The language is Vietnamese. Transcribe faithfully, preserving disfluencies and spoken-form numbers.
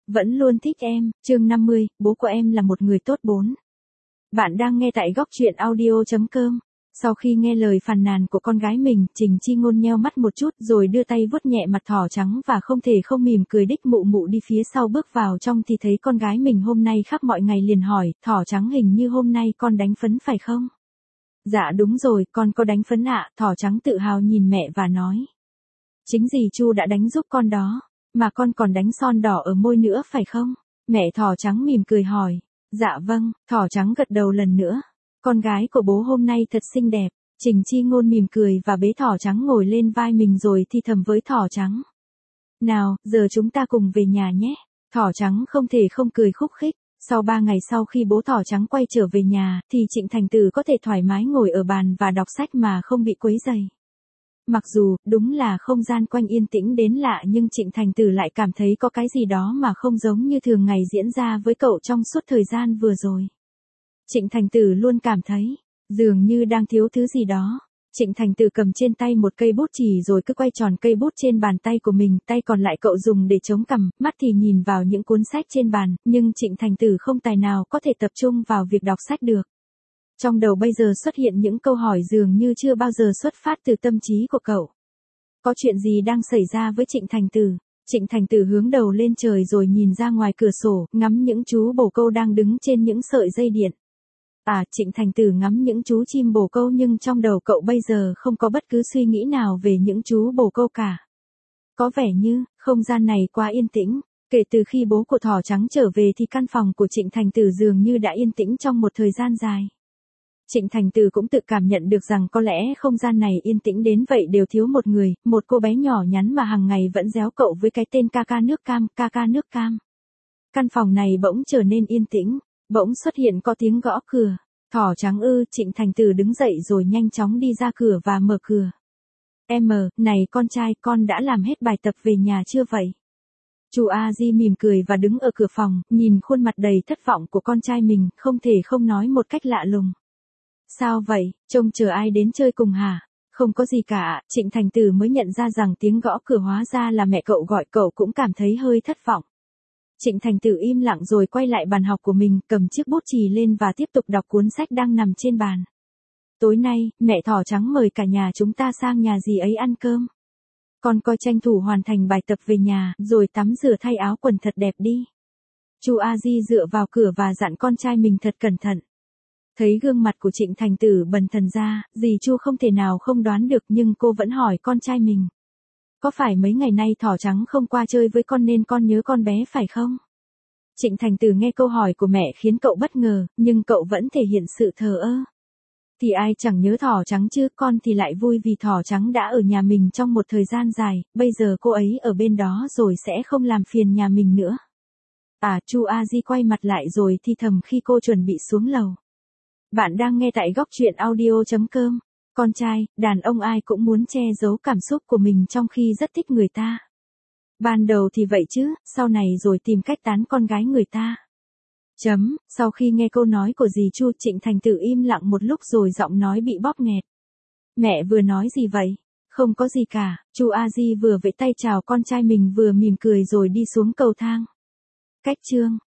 Vẫn luôn thích em, chương năm mươi, bố của em là một người tốt bốn. Bạn đang nghe tại góc truyện audio chấm com. Sau khi nghe lời phàn nàn của con gái mình, Trình Chi Ngôn nheo mắt một chút rồi đưa tay vuốt nhẹ mặt thỏ trắng và không thể không mỉm cười đích mụ mụ đi phía sau bước vào trong thì thấy con gái mình hôm nay khắp mọi ngày liền hỏi, thỏ trắng hình như hôm nay con đánh phấn phải không? Dạ đúng rồi, con có đánh phấn ạ, thỏ trắng tự hào nhìn mẹ và nói. Chính dì Chu đã đánh giúp con đó, mà con còn đánh son đỏ ở môi nữa phải không? Mẹ thỏ trắng mỉm cười hỏi. Dạ vâng, thỏ trắng gật đầu lần nữa. Con gái của bố hôm nay thật xinh đẹp. Trình Chi Ngôn mỉm cười và bế thỏ trắng ngồi lên vai mình rồi thì thầm với thỏ trắng. Nào, giờ chúng ta cùng về nhà nhé. Thỏ trắng không thể không cười khúc khích. Sau ba ngày sau khi bố thỏ trắng quay trở về nhà, thì Trịnh Thành Tử có thể thoải mái ngồi ở bàn và đọc sách mà không bị quấy rầy. Mặc dù, đúng là không gian quanh yên tĩnh đến lạ nhưng Trịnh Thành Tử lại cảm thấy có cái gì đó mà không giống như thường ngày diễn ra với cậu trong suốt thời gian vừa rồi. Trịnh Thành Tử luôn cảm thấy, dường như đang thiếu thứ gì đó. Trịnh Thành Tử cầm trên tay một cây bút chì rồi cứ quay tròn cây bút trên bàn tay của mình, tay còn lại cậu dùng để chống cằm, mắt thì nhìn vào những cuốn sách trên bàn, nhưng Trịnh Thành Tử không tài nào có thể tập trung vào việc đọc sách được. Trong đầu bây giờ xuất hiện những câu hỏi dường như chưa bao giờ xuất phát từ tâm trí của cậu. Có chuyện gì đang xảy ra với Trịnh Thành Tử? Trịnh Thành Tử hướng đầu lên trời rồi nhìn ra ngoài cửa sổ, ngắm những chú bồ câu đang đứng trên những sợi dây điện. À, Trịnh Thành Tử ngắm những chú chim bồ câu nhưng trong đầu cậu bây giờ không có bất cứ suy nghĩ nào về những chú bồ câu cả. Có vẻ như, không gian này quá yên tĩnh. Kể từ khi bố của thỏ trắng trở về thì căn phòng của Trịnh Thành Tử dường như đã yên tĩnh trong một thời gian dài. Trịnh Thành Tử cũng tự cảm nhận được rằng có lẽ không gian này yên tĩnh đến vậy đều thiếu một người, một cô bé nhỏ nhắn mà hàng ngày vẫn réo cậu với cái tên ca ca nước cam, ca ca nước cam. Căn phòng này bỗng trở nên yên tĩnh, bỗng xuất hiện có tiếng gõ cửa. Thỏ trắng ư, Trịnh Thành Tử đứng dậy rồi nhanh chóng đi ra cửa và mở cửa. Em, này con trai, con đã làm hết bài tập về nhà chưa vậy? Chu A Di mỉm cười và đứng ở cửa phòng, nhìn khuôn mặt đầy thất vọng của con trai mình, không thể không nói một cách lạ lùng. Sao vậy, trông chờ ai đến chơi cùng hả? Không có gì cả, Trịnh Thành Tử mới nhận ra rằng tiếng gõ cửa hóa ra là mẹ cậu gọi, cậu cũng cảm thấy hơi thất vọng. Trịnh Thành Tử im lặng rồi quay lại bàn học của mình, cầm chiếc bút chì lên và tiếp tục đọc cuốn sách đang nằm trên bàn. Tối nay, mẹ thỏ trắng mời cả nhà chúng ta sang nhà dì ấy ăn cơm. Con coi tranh thủ hoàn thành bài tập về nhà, rồi tắm rửa thay áo quần thật đẹp đi. Chu A Di dựa vào cửa và dặn con trai mình thật cẩn thận. Thấy gương mặt của Trịnh Thành Tử bần thần ra, dì Chu không thể nào không đoán được nhưng cô vẫn hỏi con trai mình. Có phải mấy ngày nay thỏ trắng không qua chơi với con nên con nhớ con bé phải không? Trịnh Thành Tử nghe câu hỏi của mẹ khiến cậu bất ngờ, nhưng cậu vẫn thể hiện sự thờ ơ. Thì ai chẳng nhớ thỏ trắng chứ, con thì lại vui vì thỏ trắng đã ở nhà mình trong một thời gian dài, bây giờ cô ấy ở bên đó rồi sẽ không làm phiền nhà mình nữa. À, Chu A Di quay mặt lại rồi thì thầm khi cô chuẩn bị xuống lầu. Bạn đang nghe tại góc truyện audio chấm com. Con trai, đàn ông ai cũng muốn che giấu cảm xúc của mình trong khi rất thích người ta. Ban đầu thì vậy chứ, sau này rồi tìm cách tán con gái người ta. Chấm, sau khi nghe câu nói của dì Chu, Trịnh Thành Tử im lặng một lúc rồi giọng nói bị bóp nghẹt. Mẹ vừa nói gì vậy? Không có gì cả, Chu A Di vừa vẫy tay chào con trai mình vừa mỉm cười rồi đi xuống cầu thang. Cách chương